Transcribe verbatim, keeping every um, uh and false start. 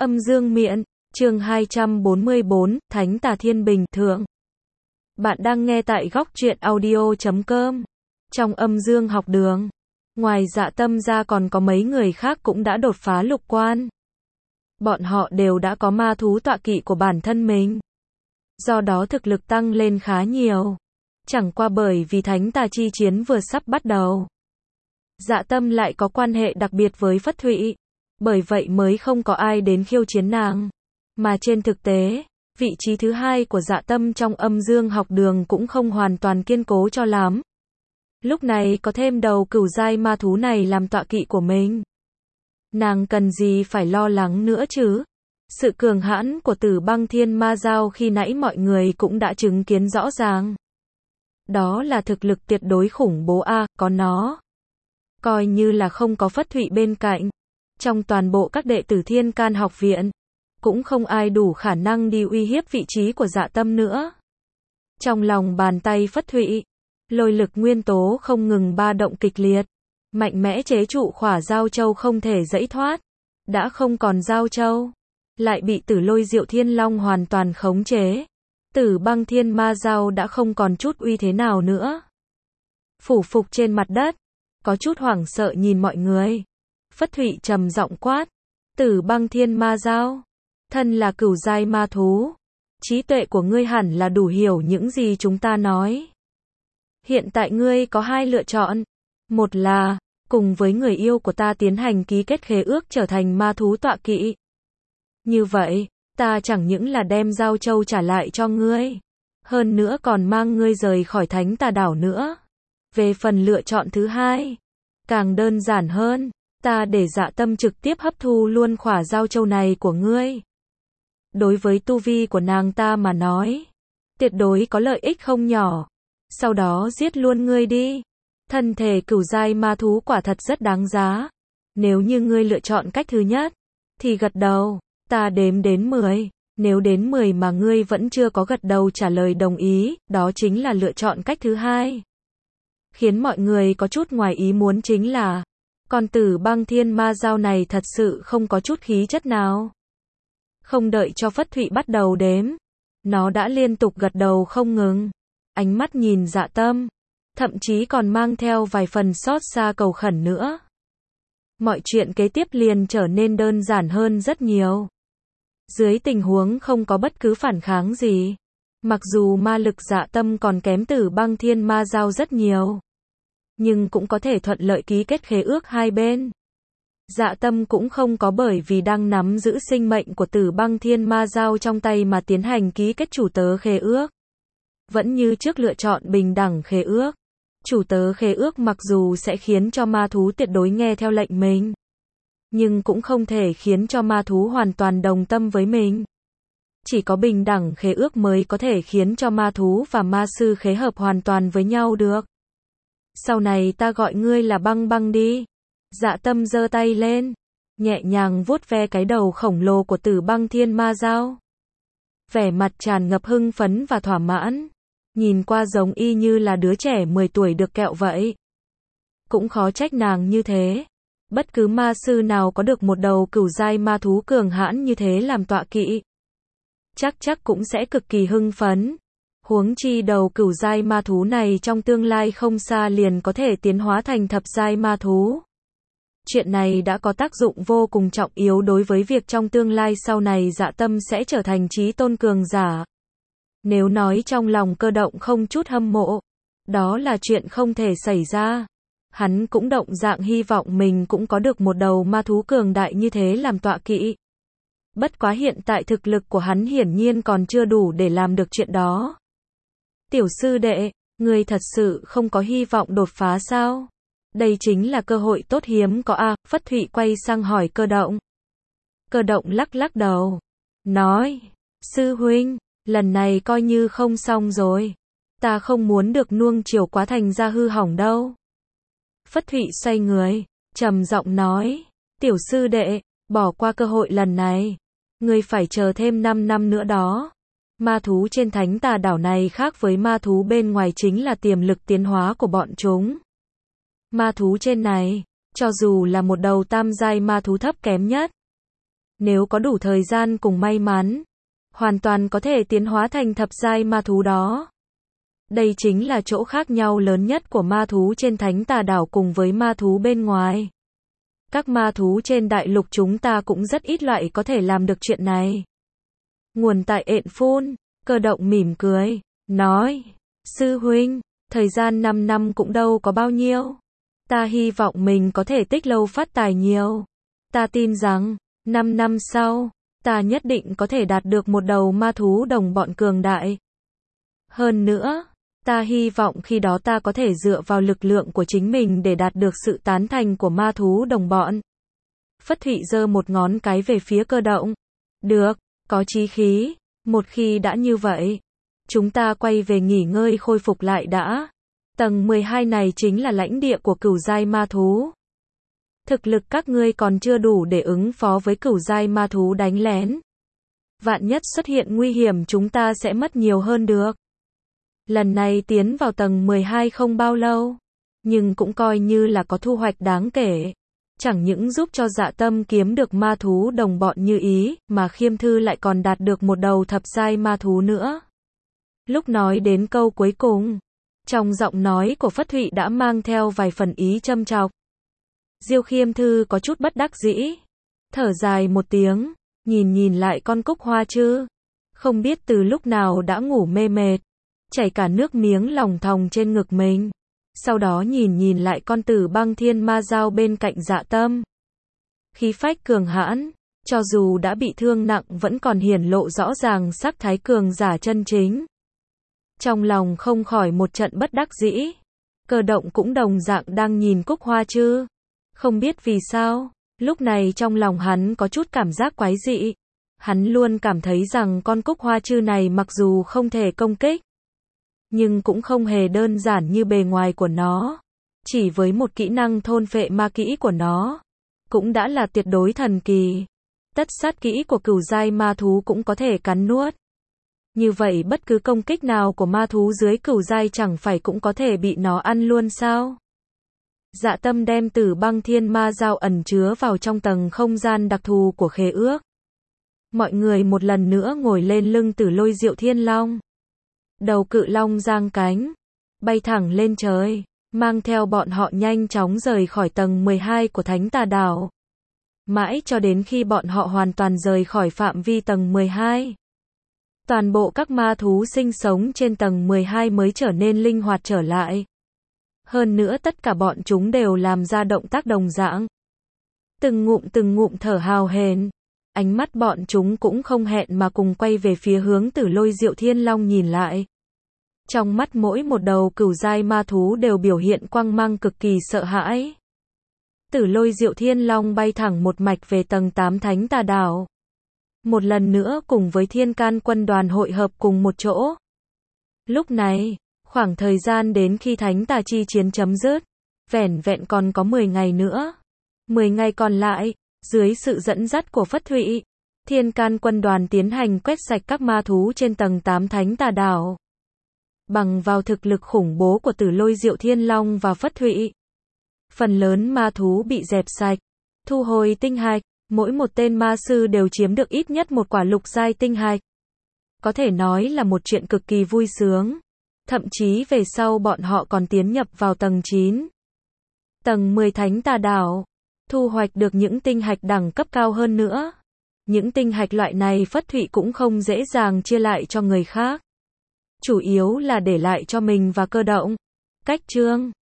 Âm dương miện, chương hai trăm bốn mươi bốn, Thánh Tà Thiên Bình Thượng. Bạn đang nghe tại góc truyện audio chấm com. Trong âm dương học đường, ngoài Dạ Tâm ra còn có mấy người khác cũng đã đột phá lục quan. Bọn họ đều đã có ma thú tọa kỵ của bản thân mình. Do đó thực lực tăng lên khá nhiều. Chẳng qua bởi vì Thánh Tà chi chiến vừa sắp bắt đầu. Dạ Tâm lại có quan hệ đặc biệt với Phất Thụy. Bởi vậy mới không có ai đến khiêu chiến nàng. Mà trên thực tế, vị trí thứ hai của Dạ Tâm trong âm dương học đường cũng không hoàn toàn kiên cố cho lắm. Lúc này có thêm đầu cửu giai ma thú này làm tọa kỵ của mình. Nàng cần gì phải lo lắng nữa chứ? Sự cường hãn của Tử Băng Thiên Ma Dao khi nãy mọi người cũng đã chứng kiến rõ ràng. Đó là thực lực tuyệt đối khủng bố a, à, có nó. Coi như là không có Phất Thụy bên cạnh. Trong toàn bộ các đệ tử Thiên Can học viện, cũng không ai đủ khả năng đi uy hiếp vị trí của Dạ Tâm nữa. Trong lòng bàn tay Phất Thụy, lôi lực nguyên tố không ngừng ba động kịch liệt, mạnh mẽ chế trụ khỏa giao châu không thể giãy thoát. Đã không còn giao châu, lại bị Tử Lôi Diệu Thiên Long hoàn toàn khống chế. Tử Băng Thiên Ma Dao đã không còn chút uy thế nào nữa. Phủ phục trên mặt đất, có chút hoảng sợ nhìn mọi người. Phất Thụy trầm giọng quát, Tử Băng Thiên Ma Dao, thân là cửu giai ma thú, trí tuệ của ngươi hẳn là đủ hiểu những gì chúng ta nói. Hiện tại ngươi có hai lựa chọn, một là cùng với người yêu của ta tiến hành ký kết khế ước trở thành ma thú tọa kỵ. Như vậy, ta chẳng những là đem giao châu trả lại cho ngươi, hơn nữa còn mang ngươi rời khỏi Thánh Tà đảo nữa. Về phần lựa chọn thứ hai, càng đơn giản hơn. Ta để Dạ Tâm trực tiếp hấp thu luôn khỏa giao châu này của ngươi. Đối với tu vi của nàng ta mà nói, tuyệt đối có lợi ích không nhỏ. Sau đó giết luôn ngươi đi. Thân thể cửu giai ma thú quả thật rất đáng giá. Nếu như ngươi lựa chọn cách thứ nhất, thì gật đầu, ta đếm đến mười. Nếu đến mười mà ngươi vẫn chưa có gật đầu trả lời đồng ý, đó chính là lựa chọn cách thứ hai. Khiến mọi người có chút ngoài ý muốn chính là con Tử Băng Thiên Ma Dao này thật sự không có chút khí chất nào. Không đợi cho Phất Thụy bắt đầu đếm, nó đã liên tục gật đầu không ngừng. Ánh mắt nhìn Dạ Tâm, thậm chí còn mang theo vài phần xót xa cầu khẩn nữa. Mọi chuyện kế tiếp liền trở nên đơn giản hơn rất nhiều. Dưới tình huống không có bất cứ phản kháng gì, mặc dù ma lực Dạ Tâm còn kém Tử Băng Thiên Ma Dao rất nhiều, nhưng cũng có thể thuận lợi ký kết khế ước hai bên. Dạ Tâm cũng không có bởi vì đang nắm giữ sinh mệnh của Tử Băng Thiên Ma Dao trong tay mà tiến hành ký kết chủ tớ khế ước. Vẫn như trước lựa chọn bình đẳng khế ước. Chủ tớ khế ước mặc dù sẽ khiến cho ma thú tuyệt đối nghe theo lệnh mình, nhưng cũng không thể khiến cho ma thú hoàn toàn đồng tâm với mình. Chỉ có bình đẳng khế ước mới có thể khiến cho ma thú và ma sư khế hợp hoàn toàn với nhau được. Sau này ta gọi ngươi là Băng Băng đi. Dạ Tâm giơ tay lên, nhẹ nhàng vuốt ve cái đầu khổng lồ của Tử Băng Thiên Ma Dao. Vẻ mặt tràn ngập hưng phấn và thỏa mãn, nhìn qua giống y như là đứa trẻ mười tuổi được kẹo vậy. Cũng khó trách nàng như thế. Bất cứ ma sư nào có được một đầu cửu giai ma thú cường hãn như thế làm tọa kỵ, chắc chắc cũng sẽ cực kỳ hưng phấn. Huống chi đầu cửu giai ma thú này trong tương lai không xa liền có thể tiến hóa thành thập giai ma thú. Chuyện này đã có tác dụng vô cùng trọng yếu đối với việc trong tương lai sau này Dạ Tâm sẽ trở thành chí tôn cường giả. Nếu nói trong lòng Cơ Động không chút hâm mộ, đó là chuyện không thể xảy ra. Hắn cũng động dạng hy vọng mình cũng có được một đầu ma thú cường đại như thế làm tọa kỵ. Bất quá hiện tại thực lực của hắn hiển nhiên còn chưa đủ để làm được chuyện đó. Tiểu sư đệ, ngươi thật sự không có hy vọng đột phá sao? Đây chính là cơ hội tốt hiếm có a. À, Phất Thụy quay sang hỏi Cơ Động. Cơ Động lắc lắc đầu, nói, sư huynh, lần này coi như không xong rồi. Ta không muốn được nuông chiều quá thành ra hư hỏng đâu. Phất Thụy xoay người, trầm giọng nói, tiểu sư đệ, bỏ qua cơ hội lần này. Ngươi phải chờ thêm năm năm nữa đó. Ma thú trên Thánh Tà đảo này khác với ma thú bên ngoài chính là tiềm lực tiến hóa của bọn chúng. Ma thú trên này, cho dù là một đầu tam giai ma thú thấp kém nhất, Nếu có đủ thời gian cùng may mắn, hoàn toàn có thể tiến hóa thành thập giai ma thú đó. Đây chính là chỗ khác nhau lớn nhất của ma thú trên Thánh Tà Đảo cùng với ma thú bên ngoài. Các ma thú trên đại lục chúng ta cũng rất ít loại có thể làm được chuyện này. Nguồn tại Ện Phun, Cơ Động mỉm cười, nói, sư huynh, thời gian năm năm cũng đâu có bao nhiêu. Ta hy vọng mình có thể tích lâu phát tài nhiều. Ta tin rằng, năm năm sau, ta nhất định có thể đạt được một đầu ma thú đồng bọn cường đại. Hơn nữa, ta hy vọng khi đó ta có thể dựa vào lực lượng của chính mình để đạt được sự tán thành của ma thú đồng bọn. Phất Thụy giơ một ngón cái về phía Cơ Động. Được, có chí khí. Một khi đã như vậy, chúng ta quay về nghỉ ngơi khôi phục lại đã. Tầng mười hai này chính là lãnh địa của cửu giai ma thú. Thực lực các ngươi còn chưa đủ để ứng phó với cửu giai ma thú đánh lén. Vạn nhất xuất hiện nguy hiểm chúng ta sẽ mất nhiều hơn được. Lần này tiến vào tầng mười hai không bao lâu, nhưng cũng coi như là có thu hoạch đáng kể. Chẳng những giúp cho Dạ Tâm kiếm được ma thú đồng bọn như ý, mà Khiêm Thư lại còn đạt được một đầu thập giai ma thú nữa. Lúc nói đến câu cuối cùng, trong giọng nói của Phất Thụy đã mang theo vài phần ý châm chọc. Diêu Khiêm Thư có chút bất đắc dĩ, thở dài một tiếng, nhìn nhìn lại con Cúc Hoa Trư, không biết từ lúc nào đã ngủ mê mệt, chảy cả nước miếng lòng thòng trên ngực mình. Sau đó nhìn nhìn lại con Tử Băng Thiên Ma Dao bên cạnh Dạ Tâm. Khí phách cường hãn, cho dù đã bị thương nặng vẫn còn hiển lộ rõ ràng sắc thái cường giả chân chính. Trong lòng không khỏi một trận bất đắc dĩ. Cơ Động cũng đồng dạng đang nhìn Cúc Hoa Trư. Không biết vì sao, lúc này trong lòng hắn có chút cảm giác quái dị. Hắn luôn cảm thấy rằng con Cúc Hoa Trư này mặc dù không thể công kích, nhưng cũng không hề đơn giản như bề ngoài của nó. Chỉ với một kỹ năng thôn phệ ma kỹ của nó, cũng đã là tuyệt đối thần kỳ. Tất sát kỹ của cửu giai ma thú cũng có thể cắn nuốt. Như vậy bất cứ công kích nào của ma thú dưới cửu giai chẳng phải cũng có thể bị nó ăn luôn sao? Dạ Tâm đem Tử Băng Thiên Ma Dao ẩn chứa vào trong tầng không gian đặc thù của khế ước. Mọi người một lần nữa ngồi lên lưng Tử Lôi Diệu Thiên Long. Đầu cự long giang cánh, bay thẳng lên trời, mang theo bọn họ nhanh chóng rời khỏi tầng mười hai của Thánh Tà Đảo. Mãi cho đến khi bọn họ hoàn toàn rời khỏi phạm vi tầng mười hai. Toàn bộ các ma thú sinh sống trên tầng mười hai mới trở nên linh hoạt trở lại. Hơn nữa tất cả bọn chúng đều làm ra động tác đồng dạng. Từng ngụm từng ngụm thở hào hển. Ánh mắt bọn chúng cũng không hẹn mà cùng quay về phía hướng Tử Lôi Diệu Thiên Long nhìn lại. Trong mắt mỗi một đầu cửu giai ma thú đều biểu hiện quang mang cực kỳ sợ hãi. Tử Lôi Diệu Thiên Long bay thẳng một mạch về tầng tám Thánh Tà Đảo. Một lần nữa cùng với Thiên Can quân đoàn hội hợp cùng một chỗ. Lúc này, khoảng thời gian đến khi Thánh Tà chi chiến chấm dứt, vẻn vẹn còn có mười ngày nữa. mười ngày còn lại, dưới sự dẫn dắt của Phất Thụy, Thiên Can quân đoàn tiến hành quét sạch các ma thú trên tầng tám Thánh Tà Đảo. Bằng vào thực lực khủng bố của Tử Lôi Diệu Thiên Long và Phất Thụy, phần lớn ma thú bị dẹp sạch, thu hồi tinh hạch, mỗi một tên ma sư đều chiếm được ít nhất một quả lục giai tinh hạch. Có thể nói là một chuyện cực kỳ vui sướng. Thậm chí về sau bọn họ còn tiến nhập vào tầng chín. Tầng mười Thánh Tà Đảo, thu hoạch được những tinh hạch đẳng cấp cao hơn nữa. Những tinh hạch loại này Phất Thụy cũng không dễ dàng chia lại cho người khác. Chủ yếu là để lại cho mình và Cơ Động. Cách chương